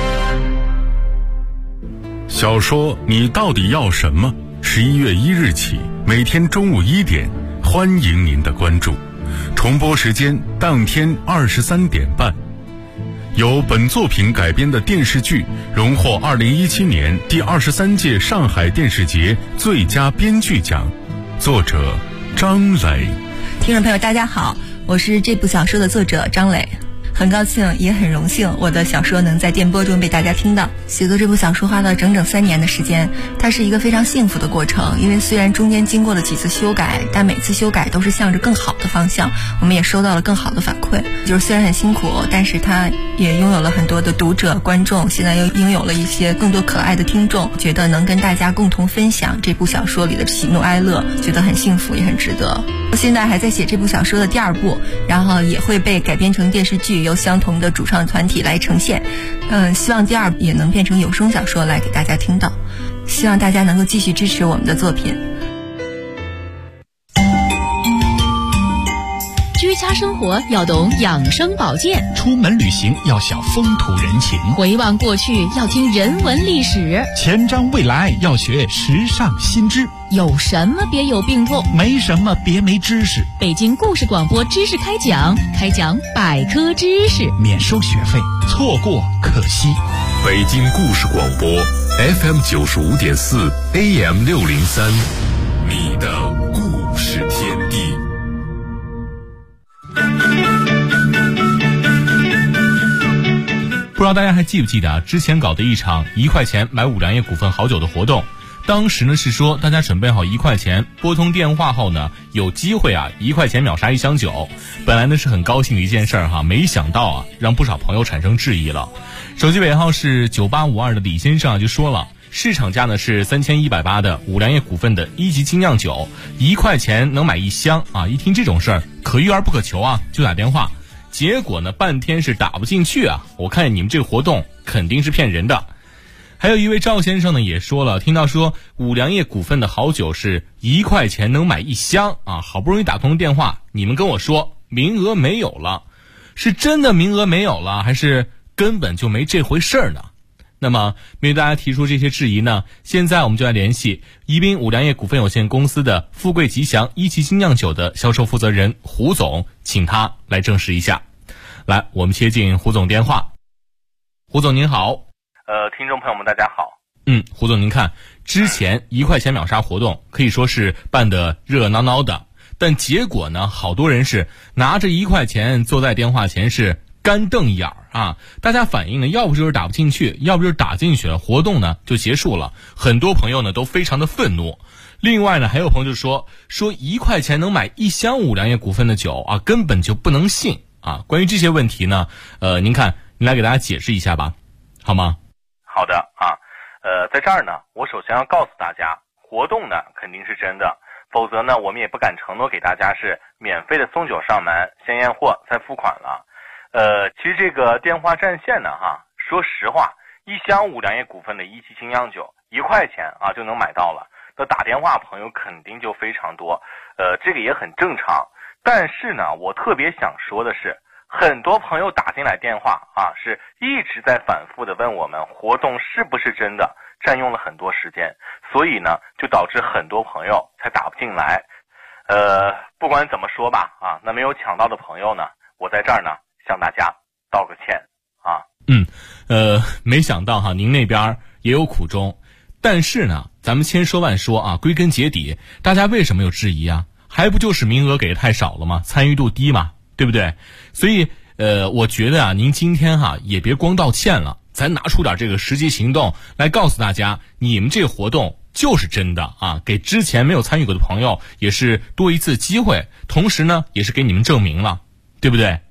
Speaker 1: 小说你到底要什么？11月1日起，每天中午1点，欢迎您的关注。重播时间当天23点半。由本作品改编的电视剧荣获2017年第23届上海电视节最佳编剧奖，作者张磊。
Speaker 13: 听众朋友大家好，我是这部小说的作者张磊，很高兴也很荣幸我的小说能在电波中被大家听到。写作这部小说花了整整3年的时间，它是一个非常幸福的过程，因为虽然中间经过了几次修改，但每次修改都是向着更好的方向，我们也收到了更好的反馈。就是虽然很辛苦，但是它也拥有了很多的读者观众，现在又拥有了一些更多可爱的听众，觉得能跟大家共同分享这部小说里的喜怒哀乐，觉得很幸福也很值得。我现在还在写这部小说的第2部，然后也会被改编成电视剧，由相同的主创团体来呈现。希望第2部也能变成有声小说来给大家听到，希望大家能够继续支持我们的作品。
Speaker 12: 居家生活要懂养生保健，
Speaker 14: 出门旅行要晓风土人情，
Speaker 12: 回望过去要听人文历史，
Speaker 14: 前瞻未来要学时尚新知。
Speaker 12: 有什么别有病痛，
Speaker 14: 没什么别没知识。
Speaker 12: 北京故事广播知识开讲百科知识，
Speaker 14: 免收学费，错过可惜。
Speaker 1: 北京故事广播 FM 95.4 AM 603，你的故事天地。
Speaker 15: 不知道大家还记不记得啊？之前搞的一场1块钱买五粮液股份好酒的活动，当时呢是说大家准备好1块钱，拨通电话后呢，有机会啊1块钱秒杀1箱酒。本来呢是很高兴的一件事儿哈，没想到啊让不少朋友产生质疑了。手机尾号是9852的李先生啊就说了，市场价呢是3180的五粮液股份的1级精酿酒，1块钱能买1箱啊！一听这种事儿，可遇而不可求啊，就打电话。结果呢，半天是打不进去啊！我看你们这个活动肯定是骗人的。还有一位赵先生呢也说了，听到说五粮液股份的好酒是1块钱能买1箱啊，好不容易打通电话，你们跟我说名额没有了，是真的名额没有了，还是根本就没这回事儿呢？那么面对大家提出这些质疑呢，现在我们就来联系宜宾五粮液股份有限公司的富贵吉祥1级精酿酒的销售负责人胡总，请他来证实一下。来，我们接进胡总电话。胡总您好。
Speaker 16: 听众朋友们大家好。
Speaker 15: 胡总您看，之前1块钱秒杀活动可以说是办得热闹闹的，但结果呢，好多人是拿着1块钱坐在电话前是干瞪眼儿啊！大家反映呢，要不就是打不进去，要不就是打进去了，活动呢就结束了。很多朋友呢都非常的愤怒。另外呢，还有朋友就说1块钱能买1箱五粮液股份的酒啊，根本就不能信啊！关于这些问题呢，您来给大家解释一下吧，好吗？
Speaker 16: 好的啊，在这儿呢，我首先要告诉大家，活动呢肯定是真的，否则呢，我们也不敢承诺给大家是免费的送酒上门，先验货再付款了。其实这个电话占线呢，说实话，1箱五粮液股份的1级精酿酒1块钱啊就能买到了，那打电话朋友肯定就非常多，这个也很正常。但是呢，我特别想说的是，很多朋友打进来电话啊，是一直在反复的问我们活动是不是真的，占用了很多时间，所以呢，就导致很多朋友才打不进来。不管怎么说吧，啊，那没有抢到的朋友呢，我在这儿呢向大家道个歉啊。
Speaker 15: 没想到哈，您那边也有苦衷，但是呢，咱们千说万说啊，归根结底，大家为什么有质疑啊？还不就是名额给的太少了吗？参与度低嘛，对不对？所以我觉得啊，您今天也别光道歉了，咱拿出点这个实际行动来告诉大家，你们这个活动就是真的啊，给之前没有参与过的朋友也是多一次机会，同时呢，也是给你们证明了，对不对？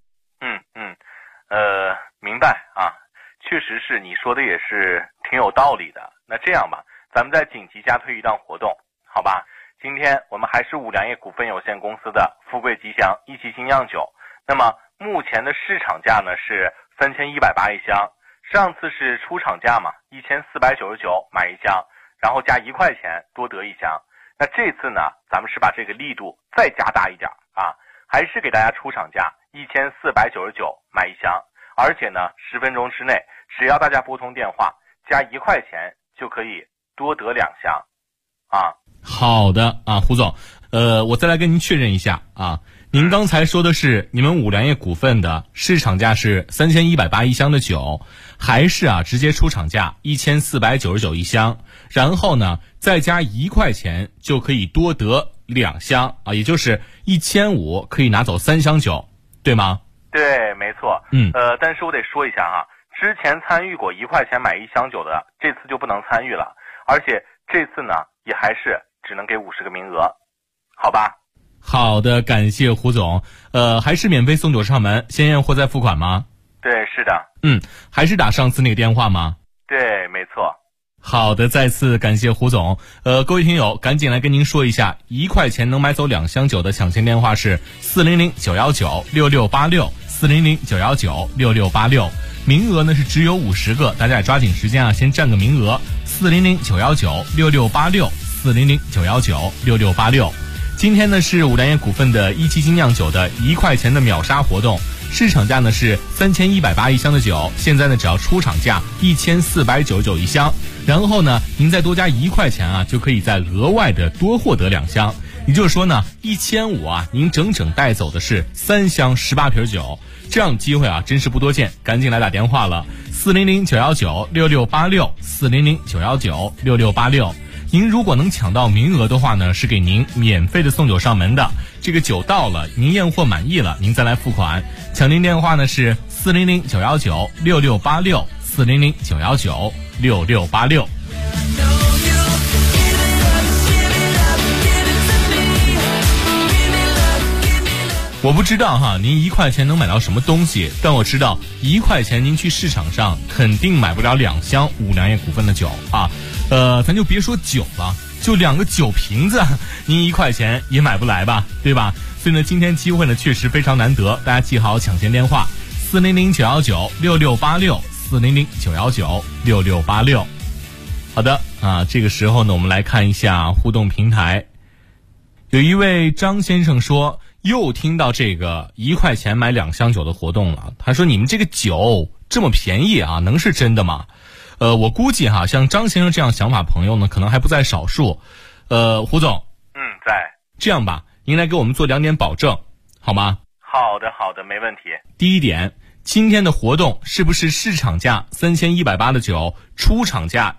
Speaker 16: 明白啊，确实是你说的也是挺有道理的。那这样吧，咱们再紧急加推一档活动，好吧？今天我们还是五粮液股份有限公司的富贵吉祥1级精酿酒，那么目前的市场价呢是3180一箱，上次是出厂价嘛，1499买1箱，然后加1块钱多得1箱。那这次呢，咱们是把这个力度再加大一点啊，还是给大家出厂价1499买1箱，而且呢10分钟之内，只要大家拨通电话加1块钱就可以多得2箱啊。
Speaker 15: 好的啊，胡总，我再来跟您确认一下啊，您刚才说的是你们五粮液股份的市场价是3180一箱的酒，还是直接出厂价1499一箱，然后呢再加1块钱就可以多得2箱啊，也就是1500可以拿走3箱酒，对吗？
Speaker 16: 对，没错。但是我得说一下哈，之前参与过1块钱买1箱酒的，这次就不能参与了，而且这次呢也还是只能给50个名额，好吧？
Speaker 15: 好的，感谢胡总。还是免费送酒上门，先验货再付款吗？
Speaker 16: 对，是的。
Speaker 15: 还是打上次那个电话吗？
Speaker 16: 对，没错。
Speaker 15: 好的，再次感谢胡总。各位听友，赶紧来跟您说一下，1块钱能买走2箱酒的抢先电话是400-919-6686，400-919-6686。名额呢是只有50个，大家也抓紧时间先占个名额。400-919-6686，400-919-6686。今天呢是五粮液股份的1级精酿酒的1块钱的秒杀活动，市场价呢是3180一箱的酒，现在呢只要出厂价1499一箱，然后呢您再多加1块钱就可以再额外的多获得2箱，也就是说呢1500您整整带走的是3箱18瓶酒，这样的机会真是不多见，赶紧来打电话了，400-919-6686，400-919-6686。您如果能抢到名额的话呢，是给您免费的送酒上门的。这个酒到了，您验货满意了，您再来付款。抢订电话呢是 400-919-6686，400-919-6686。我不知道哈，您1块钱能买到什么东西，但我知道1块钱您去市场上肯定买不了2箱五粮液股份的酒啊。咱就别说酒了，就2个酒瓶子，您1块钱也买不来吧，对吧？所以呢，今天机会呢确实非常难得，大家记好抢先电话：400-919-6686，400-919-6686。好的啊，这个时候呢，我们来看一下互动平台。有一位张先生说，又听到这个1块钱买2箱酒的活动了。他说，你们这个酒这么便宜啊，能是真的吗？我估计哈，像张先生这样想法朋友呢，可能还不在少数。胡总，
Speaker 16: 在。
Speaker 15: 这样吧，您来给我们做2点保证，好吗？
Speaker 16: 好的，没问题。
Speaker 15: 第一点，今天的活动是不是市场价3180的酒，出厂价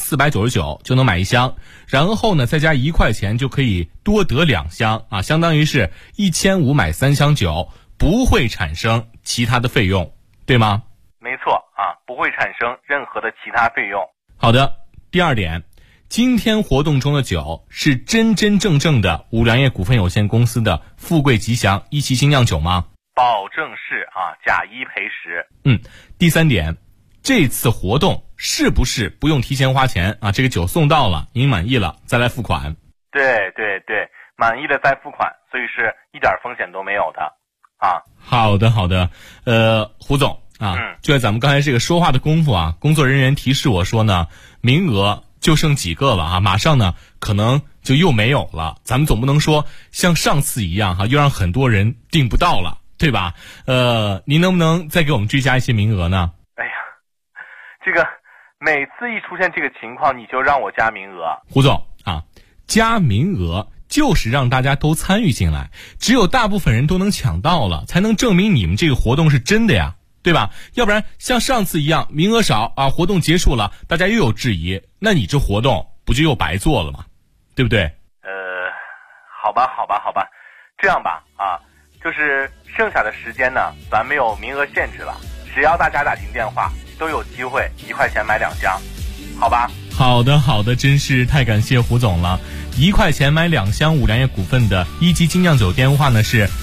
Speaker 15: 1499就能买1箱，然后呢再加1块钱就可以多得2箱啊，相当于是1500买3箱酒，不会产生其他的费用，对吗？
Speaker 16: 没错啊，不会产生任何的其他费用。
Speaker 15: 好的，第二点，今天活动中的酒是真真正正的五粮液股份有限公司的富贵吉祥一期精酿酒吗？
Speaker 16: 保证是啊，假一赔十。
Speaker 15: 第三点，这次活动是不是不用提前花钱啊？这个酒送到了，您满意了再来付款。
Speaker 16: 对，满意了再付款，所以是一点风险都没有的啊。
Speaker 15: 好的，胡总啊，就在咱们刚才这个说话的功夫啊，工作人员提示我说呢，名额就剩几个了啊，马上呢可能就又没有了。咱们总不能说像上次一样哈，又让很多人订不到了，对吧？您能不能再给我们追加一些名额呢？
Speaker 16: 哎呀，这个每次一出现这个情况，你就让我加名额。
Speaker 15: 胡总啊，加名额就是让大家都参与进来，只有大部分人都能抢到了，才能证明你们这个活动是真的呀，对吧？要不然像上次一样名额少啊，活动结束了大家又有质疑，那你这活动不就又白做了吗？对不对？
Speaker 16: 好吧，这样吧啊，就是剩下的时间呢，咱没有名额限制了，只要大家打进电话都有机会1块钱买2箱，好吧？
Speaker 15: 好的，真是太感谢胡总了。1块钱买2箱五粮液股份的一级精酿酒电话呢是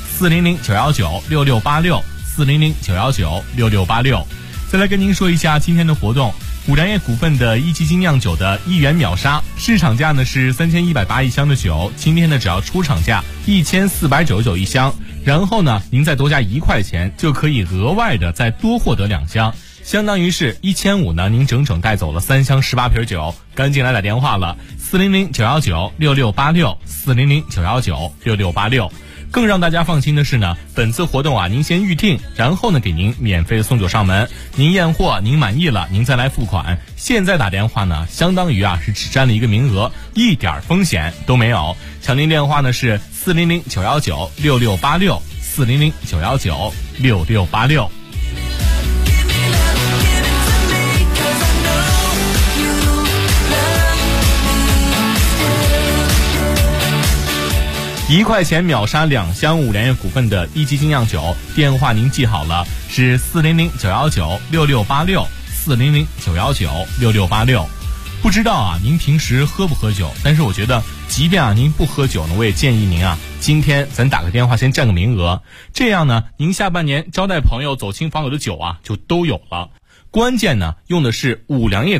Speaker 15: 400-919-6686，400-919-6686。再来跟您说一下今天的活动，五粮液股份的一级精酿酒的1元秒杀，市场价呢是31801箱的酒，今天呢只要出厂价14991箱，然后呢您再多加1块钱就可以额外的再多获得2箱，相当于是1500呢，您整整带走了3箱18瓶酒。赶紧来打电话了，400-919-6686，400-919-6686。更让大家放心的是呢，本次活动啊，您先预定，然后呢给您免费的送酒上门，您验货您满意了您再来付款。现在打电话呢，相当于啊是只占了一个名额，一点风险都没有。抢您电话呢是400-919-6686，400-919-6686。1块钱秒杀2箱五粮液股份的一级精酿酒，电话您记好了，是400-919-6686，400-919-6686。不知道啊，您平时喝不喝酒？但是我觉得，即便啊您不喝酒呢，我也建议您啊，今天咱打个电话先占个名额，这样呢，您下半年招待朋友、走亲访友的酒啊，就都有了。关键呢，用的是五粮液